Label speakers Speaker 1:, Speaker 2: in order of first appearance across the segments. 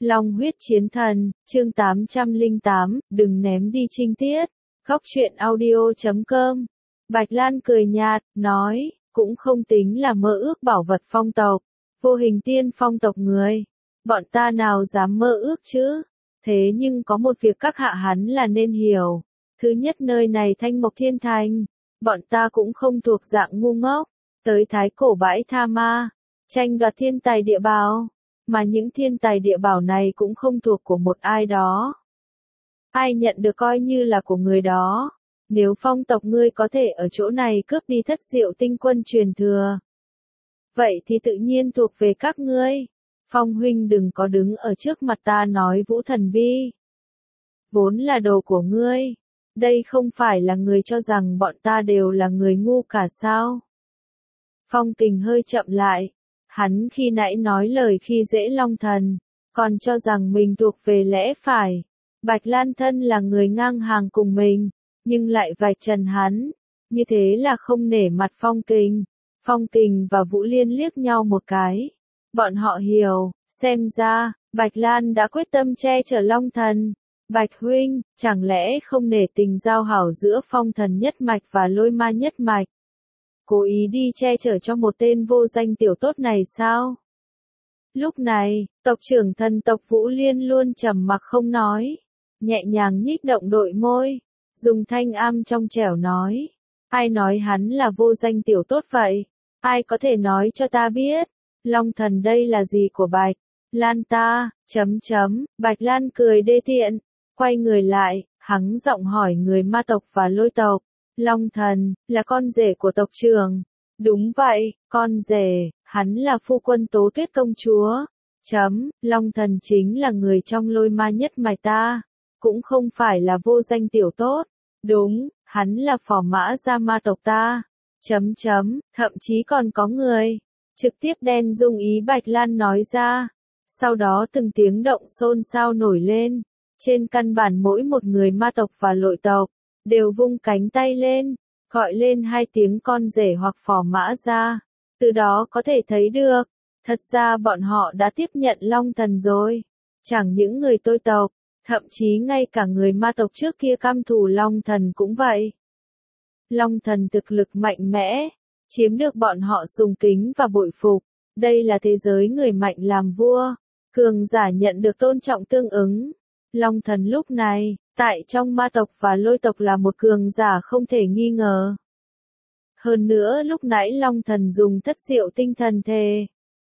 Speaker 1: Long huyết chiến thần, chương 808, đừng ném đi trinh tiết. Góc truyện audio.com. Bạch Lan cười nhạt, nói, cũng không tính là mơ ước bảo vật phong tộc, vô hình tiên phong tộc người. Bọn ta nào dám mơ ước chứ? Thế nhưng có một việc các hạ hắn là nên hiểu. Thứ nhất, nơi này Thanh Mộc Thiên Thành, bọn ta cũng không thuộc dạng ngu ngốc, tới thái cổ bãi tha ma, tranh đoạt thiên tài địa bảo, mà những thiên tài địa bảo này cũng không thuộc của một ai đó. Ai nhận được coi như là của người đó. Nếu phong tộc ngươi có thể ở chỗ này cướp đi Thất Diệu Tinh Quân truyền thừa, vậy thì tự nhiên thuộc về các ngươi. Phong huynh đừng có đứng ở trước mặt ta nói Vũ Thần Bi. Vốn là đồ của ngươi. Đây không phải là người cho rằng bọn ta đều là người ngu cả sao? Phong Kình hơi chậm lại. Hắn khi nãy nói lời khi dễ Long Thần, còn cho rằng mình thuộc về lẽ phải. Bạch Lan thân là người ngang hàng cùng mình, nhưng lại vạch trần hắn. Như thế là không nể mặt Phong Kình. Phong Kình và Vũ Liên liếc nhau một cái. Bọn họ hiểu, xem ra, Bạch Lan đã quyết tâm che chở Long Thần. Bạch huynh, chẳng lẽ không nể tình giao hảo giữa Phong Thần nhất mạch và Lôi Ma nhất mạch? Cố ý đi che chở cho một tên vô danh tiểu tốt này sao? Lúc này, tộc trưởng thần tộc Vũ Liên luôn trầm mặc không nói, nhẹ nhàng nhích động đôi môi, dùng thanh âm trong trẻo nói, ai nói hắn là vô danh tiểu tốt vậy? Ai có thể nói cho ta biết? Long Thần đây là gì của Bạch Lan ta? Bạch Lan cười đê tiện, quay người lại, hắng giọng hỏi người Ma tộc và Lôi tộc. Long Thần, là con rể của tộc trưởng. Đúng vậy, con rể, hắn là phu quân Tố Tuyết công chúa. Long Thần chính là người trong Lôi Ma nhất mạch ta, cũng không phải là vô danh tiểu tốt. Đúng, hắn là phò mã gia Ma tộc ta. Thậm chí còn có người trực tiếp đen dung ý Bạch Lan nói ra. Sau đó từng tiếng động xôn xao nổi lên. Trên căn bản mỗi một người Ma tộc và Lôi tộc đều vung cánh tay lên, gọi lên hai tiếng con rể hoặc phò mã gia. Từ đó có thể thấy được, thật ra bọn họ đã tiếp nhận Long Thần rồi. Chẳng những người Tôi tộc, thậm chí ngay cả người Ma tộc trước kia căm thù Long Thần cũng vậy. Long Thần thực lực mạnh mẽ, chiếm được bọn họ sùng kính và bội phục. Đây là thế giới người mạnh làm vua, cường giả nhận được tôn trọng tương ứng. Long Thần lúc này, tại trong Ma tộc và Lôi tộc là một cường giả không thể nghi ngờ. Hơn nữa lúc nãy Long Thần dùng Thất Diệu Tinh Thần Thể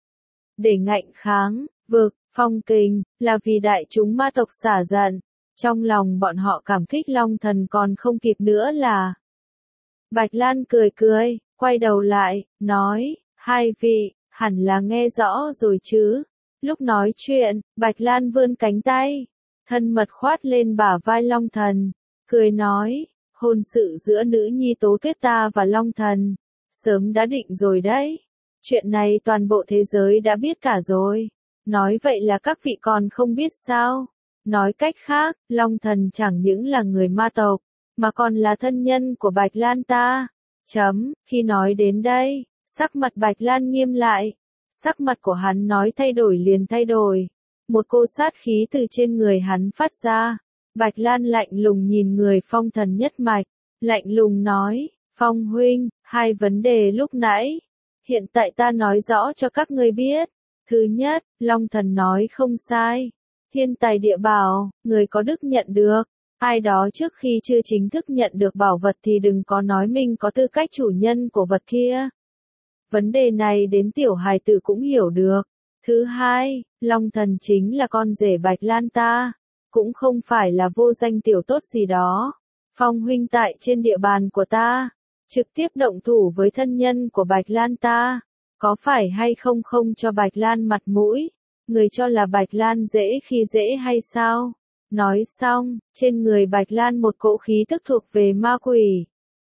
Speaker 1: để ngạnh kháng, vực, Phong Kình, là vì đại chúng Ma tộc xả giận. Trong lòng bọn họ cảm kích Long Thần còn không kịp nữa là. Bạch Lan cười cười, quay đầu lại, nói, hai vị, hẳn là nghe rõ rồi chứ. Lúc nói chuyện, Bạch Lan vươn cánh tay, thân mật khoát lên bả vai Long Thần, cười nói, hôn sự giữa nữ nhi Tố Tuyết ta và Long Thần, sớm đã định rồi đấy. Chuyện này toàn bộ thế giới đã biết cả rồi. Nói vậy là các vị còn không biết sao? Nói cách khác, Long Thần chẳng những là người Ma tộc, mà còn là thân nhân của Bạch Lan ta. Khi nói đến đây, sắc mặt Bạch Lan nghiêm lại. Sắc mặt của hắn nói thay đổi liền thay đổi. Một cô sát khí từ trên người hắn phát ra. Bạch Lan lạnh lùng nhìn người Phong Thần nhất mạch, lạnh lùng nói, Phong huynh, hai vấn đề lúc nãy. Hiện tại ta nói rõ cho các ngươi biết. Thứ nhất, Long Thần nói không sai. Thiên tài địa bảo, người có đức nhận được. Ai đó trước khi chưa chính thức nhận được bảo vật thì đừng có nói mình có tư cách chủ nhân của vật kia. Vấn đề này đến tiểu hài tử cũng hiểu được. Thứ hai, Long Thần chính là con rể Bạch Lan ta, cũng không phải là vô danh tiểu tốt gì đó. Phong huynh tại trên địa bàn của ta, trực tiếp động thủ với thân nhân của Bạch Lan ta, có phải hay không không cho Bạch Lan mặt mũi, người cho là Bạch Lan dễ khi dễ hay sao? Nói xong, trên người Bạch Lan một cỗ khí tức thuộc về ma quỷ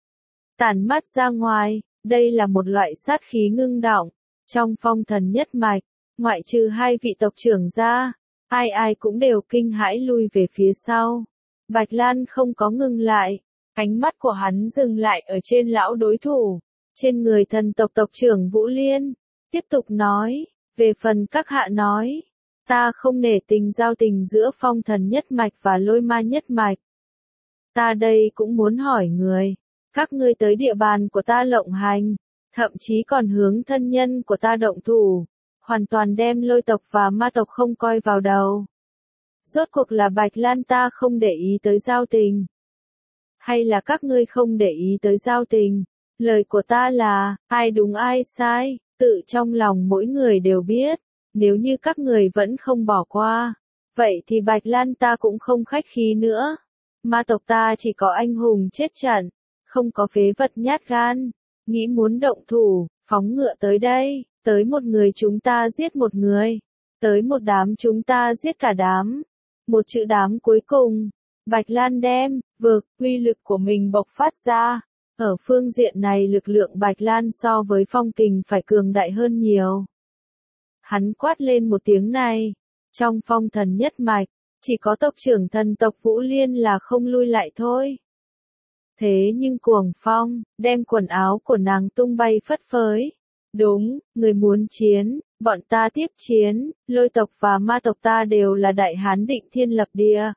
Speaker 1: tản mắt ra ngoài. Đây là một loại sát khí ngưng đọng. Trong Phong Thần nhất mạch, ngoại trừ hai vị tộc trưởng ra, ai ai cũng đều kinh hãi lui về phía sau. Bạch Lan không có ngừng lại, ánh mắt của hắn dừng lại ở trên lão đối thủ, trên người thần tộc tộc trưởng Vũ Liên, tiếp tục nói, về phần các hạ nói, Ta không nể tình giao tình giữa phong thần nhất mạch và lôi ma nhất mạch. Ta đây cũng muốn hỏi người, các ngươi tới địa bàn của ta lộng hành, thậm chí còn hướng thân nhân của ta động thủ, hoàn toàn đem lôi tộc và ma tộc không coi vào đầu. Rốt cuộc là Bạch Lan ta không để ý tới giao tình, hay là các ngươi không để ý tới giao tình? Lời của ta là, ai đúng ai sai, tự trong lòng mỗi người đều biết. Nếu như các người vẫn không bỏ qua, vậy thì Bạch Lan ta cũng không khách khí nữa. Ma tộc ta chỉ có anh hùng chết trận, không có phế vật nhát gan, nghĩ muốn động thủ, phóng ngựa tới đây, tới một người chúng ta giết một người, tới một đám chúng ta giết cả đám. Một chữ đám cuối cùng, Bạch Lan đem, uy lực của mình bộc phát ra. Ở phương diện này lực lượng Bạch Lan so với Phong Kình phải cường đại hơn nhiều. Hắn quát lên một tiếng này. Trong phong thần nhất mạch, chỉ có tộc trưởng thần tộc Vũ Liên là không lui lại thôi. Thế nhưng Cuồng Phong, đem quần áo của nàng tung bay phất phới. Đúng, người muốn chiến, bọn ta tiếp chiến, lôi tộc và ma tộc ta đều là đại hán định thiên lập địa.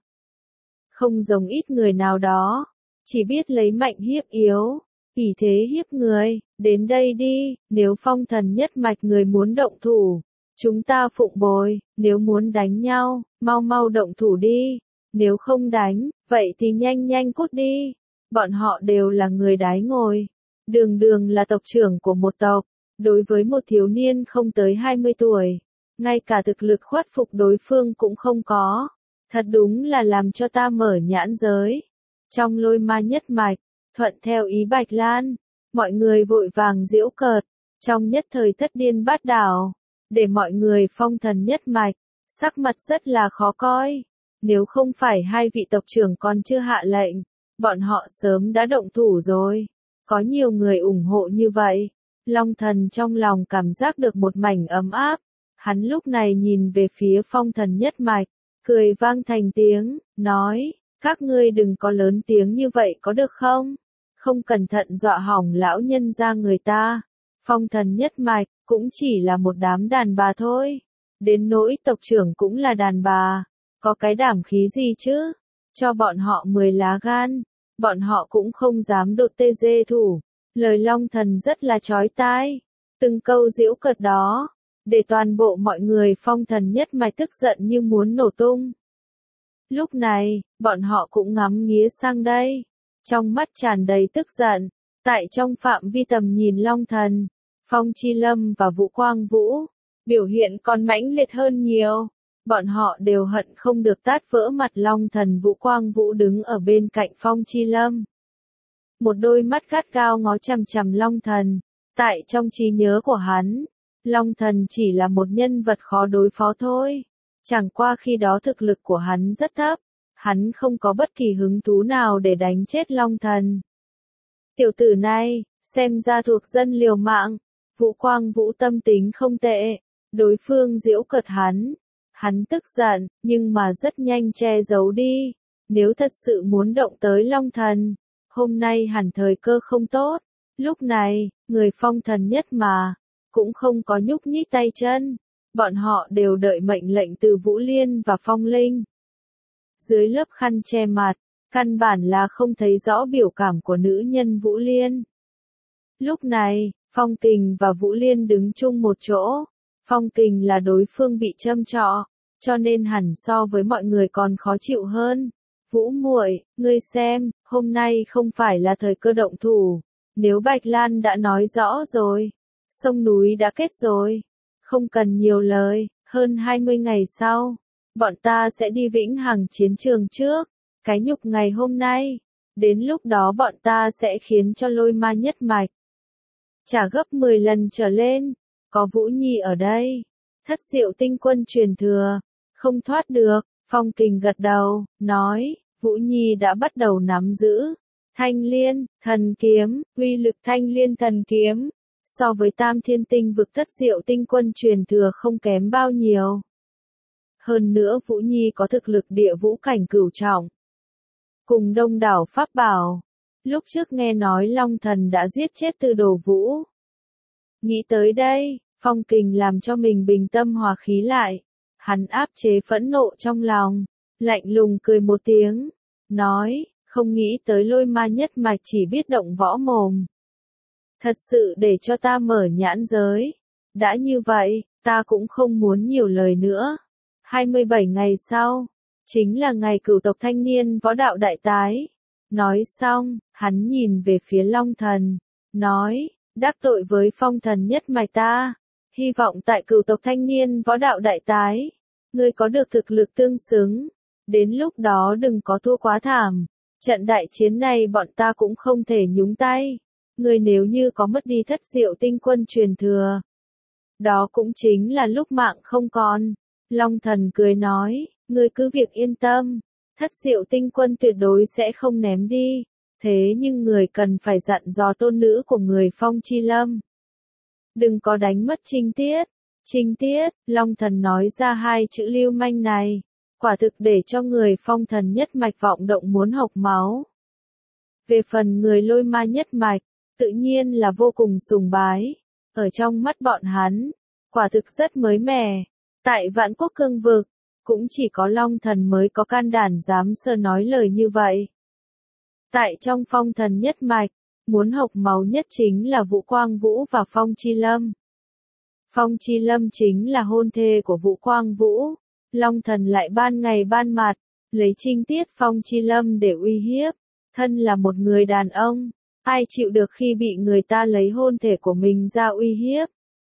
Speaker 1: Không giống ít người nào đó, chỉ biết lấy mạnh hiếp yếu, ỷ thế hiếp người, đến đây đi, nếu phong thần nhất mạch người muốn động thủ. Chúng ta phụng bồi, nếu muốn đánh nhau, mau mau động thủ đi, nếu không đánh, vậy thì nhanh nhanh cút đi. Bọn họ đều là người đái ngồi, đường đường là tộc trưởng của một tộc, đối với một thiếu niên không tới 20 tuổi, ngay cả thực lực khuất phục đối phương cũng không có, thật đúng là làm cho ta mở nhãn giới. Trong lôi ma nhất mạch, thuận theo ý Bạch Lan, mọi người vội vàng giễu cợt, trong nhất thời thất điên bát đảo. Để mọi người phong thần nhất mạch, sắc mặt rất là khó coi. Nếu không phải hai vị tộc trưởng còn chưa hạ lệnh, bọn họ sớm đã động thủ rồi. Có nhiều người ủng hộ như vậy. Long thần trong lòng cảm giác được một mảnh ấm áp. Hắn lúc này nhìn về phía phong thần nhất mạch, cười vang thành tiếng, nói, các ngươi đừng có lớn tiếng như vậy có được không? Không cẩn thận dọa hỏng lão nhân gia người ta. Phong thần nhất mạch, cũng chỉ là một đám đàn bà thôi. Đến nỗi tộc trưởng cũng là đàn bà. Có cái đảm khí gì chứ? Cho bọn họ 10 lá gan. Bọn họ cũng không dám đột tê dê thủ. Lời Long thần rất là chói tai. Từng câu giễu cợt đó. Để toàn bộ mọi người phong thần nhất mạch tức giận như muốn nổ tung. Lúc này, bọn họ cũng ngắm nghía sang đây. Trong mắt tràn đầy tức giận. Tại trong phạm vi tầm nhìn Long thần, Phong Chi Lâm và Vũ Quang Vũ, biểu hiện còn mãnh liệt hơn nhiều. Bọn họ đều hận không được tát vỡ mặt Long thần. Vũ Quang Vũ đứng ở bên cạnh Phong Chi Lâm. Một đôi mắt gắt gao ngó chằm chằm Long thần. Tại trong trí nhớ của hắn, Long thần chỉ là một nhân vật khó đối phó thôi. Chẳng qua khi đó thực lực của hắn rất thấp. Hắn không có bất kỳ hứng thú nào để đánh chết Long thần. Tiểu tử này, xem ra thuộc dân liều mạng. Vũ Quang Vũ tâm tính không tệ. Đối phương giễu cợt hắn. Hắn tức giận, nhưng mà rất nhanh che giấu đi. Nếu thật sự muốn động tới Long thần, hôm nay hẳn thời cơ không tốt. Lúc này, người phong thần nhất mà, cũng không có nhúc nhích tay chân. Bọn họ đều đợi mệnh lệnh từ Vũ Liên và Phong Linh. Dưới lớp khăn che mặt, căn bản là không thấy rõ biểu cảm của nữ nhân Vũ Liên. Lúc này, Phong Kình và Vũ Liên đứng chung một chỗ. Phong Kình là đối phương bị châm trọ, cho nên hẳn so với mọi người còn khó chịu hơn. Vũ muội, ngươi xem, hôm nay không phải là thời cơ động thủ. Nếu Bạch Lan đã nói rõ rồi, sông núi đã kết rồi, không cần nhiều lời, hơn 20 ngày sau, bọn ta sẽ đi Vĩnh Hằng chiến trường trước. Cái nhục ngày hôm nay, đến lúc đó bọn ta sẽ khiến cho lôi ma nhất mạch trả gấp 10 lần trở lên. Có Vũ Nhi ở đây, thất diệu tinh quân truyền thừa, không thoát được. Phong Kình gật đầu, nói, Vũ Nhi đã bắt đầu nắm giữ Thanh Liên thần kiếm, uy lực Thanh Liên thần kiếm, so với Tam Thiên Tinh vực thất diệu tinh quân truyền thừa không kém bao nhiêu. Hơn nữa Vũ Nhi có thực lực địa vũ cảnh cửu trọng, cùng đông đảo pháp bảo. Lúc trước nghe nói Long thần đã giết chết Tư Đồ Vũ. Nghĩ tới đây, Phong Kình làm cho mình bình tâm hòa khí lại. Hắn áp chế phẫn nộ trong lòng, lạnh lùng cười một tiếng, nói, không nghĩ tới Lôi Ma nhất mạch chỉ biết động võ mồm. Thật sự để cho ta mở nhãn giới. Đã như vậy, ta cũng không muốn nhiều lời nữa. 27 ngày sau, chính là ngày cửu tộc thanh niên võ đạo đại tái. Nói xong, hắn nhìn về phía Long Thần, nói, đắc tội với Phong Thần nhất mạch ta, hy vọng tại cửu tộc thanh niên võ đạo đại tái, ngươi có được thực lực tương xứng, đến lúc đó đừng có thua quá thảm, trận đại chiến này bọn ta cũng không thể nhúng tay, ngươi nếu như có mất đi Thất Diệu Tinh Quân truyền thừa, đó cũng chính là lúc mạng không còn. Long Thần cười nói, ngươi cứ việc yên tâm, Thất Diệu Tinh Quân tuyệt đối sẽ không ném đi, thế nhưng người cần phải dặn dò tôn nữ của người Phong Chi Lâm. Đừng có đánh mất Trinh Tiết. Trinh Tiết, Long Thần nói ra hai chữ lưu manh này, quả thực để cho người Phong Thần nhất mạch vọng động muốn hộc máu. Về phần người Lôi Ma nhất mạch, tự nhiên là vô cùng sùng bái, ở trong mắt bọn hắn, quả thực rất mới mẻ. Tại Vạn Quốc Cương vực, cũng chỉ có Long Thần mới có can đảm dám sơ nói lời như vậy. Tại trong Phong Thần nhất mạch, muốn hộc máu nhất chính là Vũ Quang Vũ và Phong Chi Lâm. Phong Chi Lâm chính là hôn thê của Vũ Quang Vũ, Long Thần lại ban ngày ban mặt, lấy Trinh Tiết Phong Chi Lâm để uy hiếp, thân là một người đàn ông, ai chịu được khi bị người ta lấy hôn thể của mình ra uy hiếp.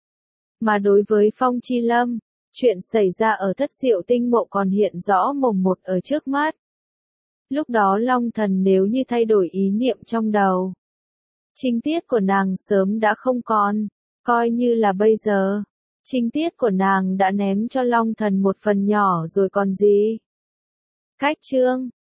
Speaker 1: Mà đối với Phong Chi Lâm, chuyện xảy ra ở Thất Diệu Tinh Mộ còn hiện rõ mồn một ở trước mắt. Lúc đó Long Thần nếu như thay đổi ý niệm trong đầu, Trinh Tiết của nàng sớm đã không còn, coi như là bây giờ, Trinh Tiết của nàng đã ném cho Long Thần một phần nhỏ rồi còn gì. Cách chương